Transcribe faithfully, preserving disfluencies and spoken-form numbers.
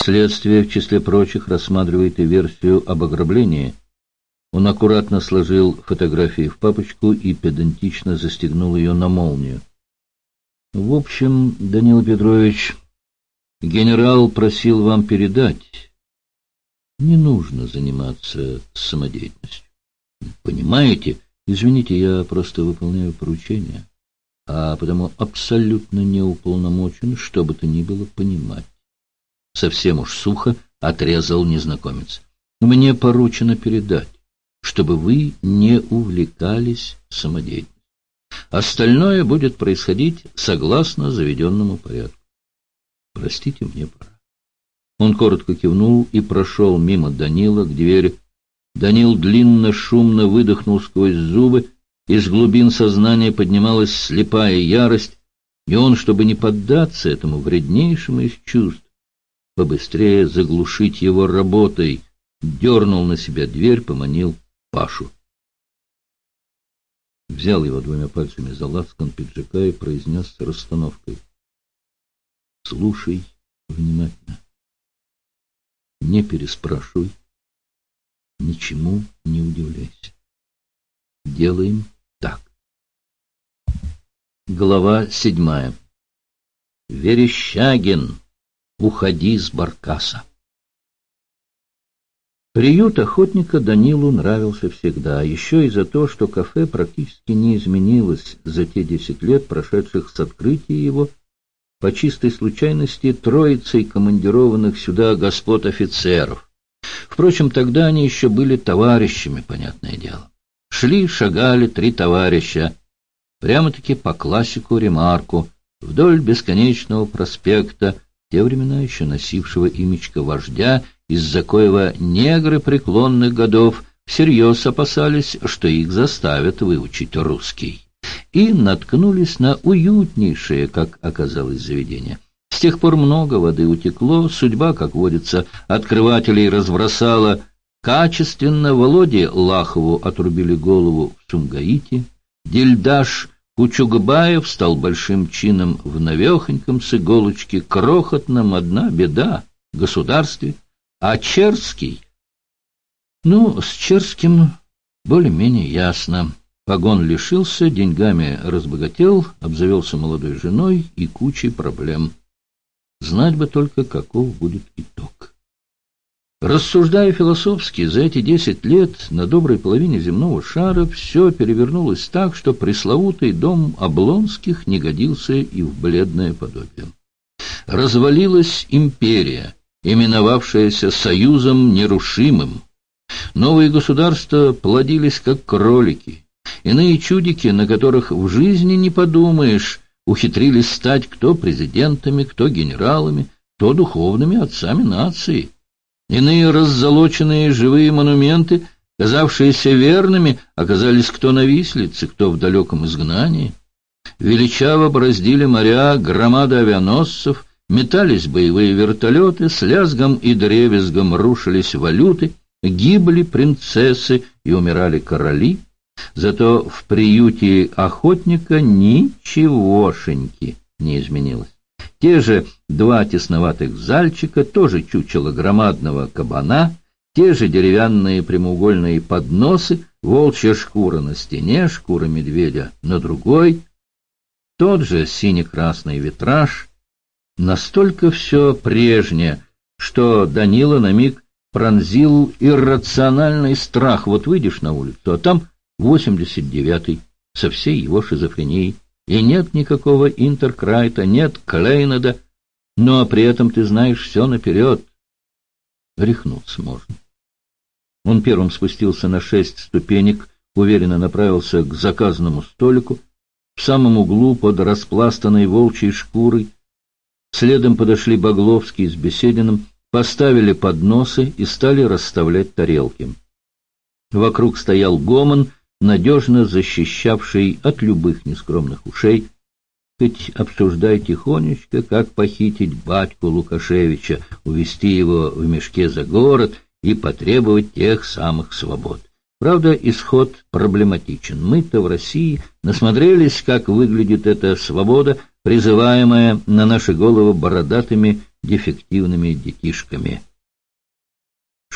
Следствие, в числе прочих, рассматривает и версию об ограблении. Он аккуратно сложил фотографии в папочку и педантично застегнул ее на молнию. В общем, Данила Петрович, генерал просил вам передать: не нужно заниматься самодеятельностью. Понимаете? Извините, я просто выполняю поручение, а потому абсолютно не уполномочен, что бы то ни было, понимать. Совсем уж сухо отрезал незнакомец. Мне поручено передать, чтобы вы не увлекались самодеятельностью. Остальное будет происходить согласно заведенному порядку. Простите, мне пора. Он коротко кивнул и прошел мимо Данила к двери. Данил длинно, шумно выдохнул сквозь зубы. Из глубин сознания поднималась слепая ярость, и он, чтобы не поддаться этому вреднейшему из чувств, побыстрее заглушить его работой, дернул на себя дверь, поманил Пашу. Взял его двумя пальцами за лацкан пиджака и произнес с расстановкой: слушай внимательно, не переспрашивай, ничему не удивляйся. Делаем так. Глава седьмая. Верещагин, уходи с баркаса. Приют охотника Данилу нравился всегда, еще и за то, что кафе практически не изменилось за те десять лет, прошедших с открытия его, по чистой случайности, троицей командированных сюда господ офицеров. Впрочем, тогда они еще были товарищами, понятное дело. Шли, шагали три товарища, прямо-таки по классику Ремарку, вдоль бесконечного проспекта, в те времена еще носившего имечко вождя, из-за коего негры преклонных годов всерьез опасались, что их заставят выучить русский, и наткнулись на уютнейшее, как оказалось, заведение. С тех пор много воды утекло, судьба, как водится, открывателей разбросала. Качественно Володе Лахову отрубили голову в Сумгаите, Дильдаш Кучугбаев стал большим чином в навехоньком с иголочки крохотном, одна беда — государстве, а Черский... Ну, с Черским более-менее ясно. Погон лишился, деньгами разбогател, обзавелся молодой женой и кучей проблем. Знать бы только, каков будет итог. Рассуждая философски, за эти десять лет на доброй половине земного шара все перевернулось так, что пресловутый дом Облонских не годился и в бледное подобие. Развалилась империя, именовавшаяся Союзом Нерушимым. Новые государства плодились, как кролики. Иные чудики, на которых в жизни не подумаешь, ухитрились стать кто президентами, кто генералами, кто духовными отцами нации. Иные раззолоченные живые монументы, казавшиеся верными, оказались кто на виселице, кто в далеком изгнании. Величаво бороздили моря громады авианосцев, метались боевые вертолеты, с лязгом и дребезгом рушились валюты, гибли принцессы и умирали короли. Зато в приюте охотника ничегошеньки не изменилось. Те же два тесноватых зальчика, тоже чучело громадного кабана, те же деревянные прямоугольные подносы, волчья шкура на стене, шкура медведя на другой, тот же сине-красный витраж. Настолько все прежнее, что Данила на миг пронзил иррациональный страх. Вот выйдешь на улицу, а там восемьдесят девятый со всей его шизофренией. И нет никакого Интеркрайта, нет Клейнеда, но при этом ты знаешь все наперед. Рехнуться можно. Он первым спустился на шесть ступенек, уверенно направился к заказанному столику, в самом углу под распластанной волчьей шкурой. Следом подошли Багловский с Бесединым, поставили подносы и стали расставлять тарелки. Вокруг стоял гомон, надежно защищавший от любых нескромных ушей. Хоть обсуждай тихонечко, как похитить батьку Лукашевича, увести его в мешке за город и потребовать тех самых свобод. Правда, исход проблематичен. Мы-то в России насмотрелись, как выглядит эта свобода, призываемая на наши головы бородатыми дефективными детишками.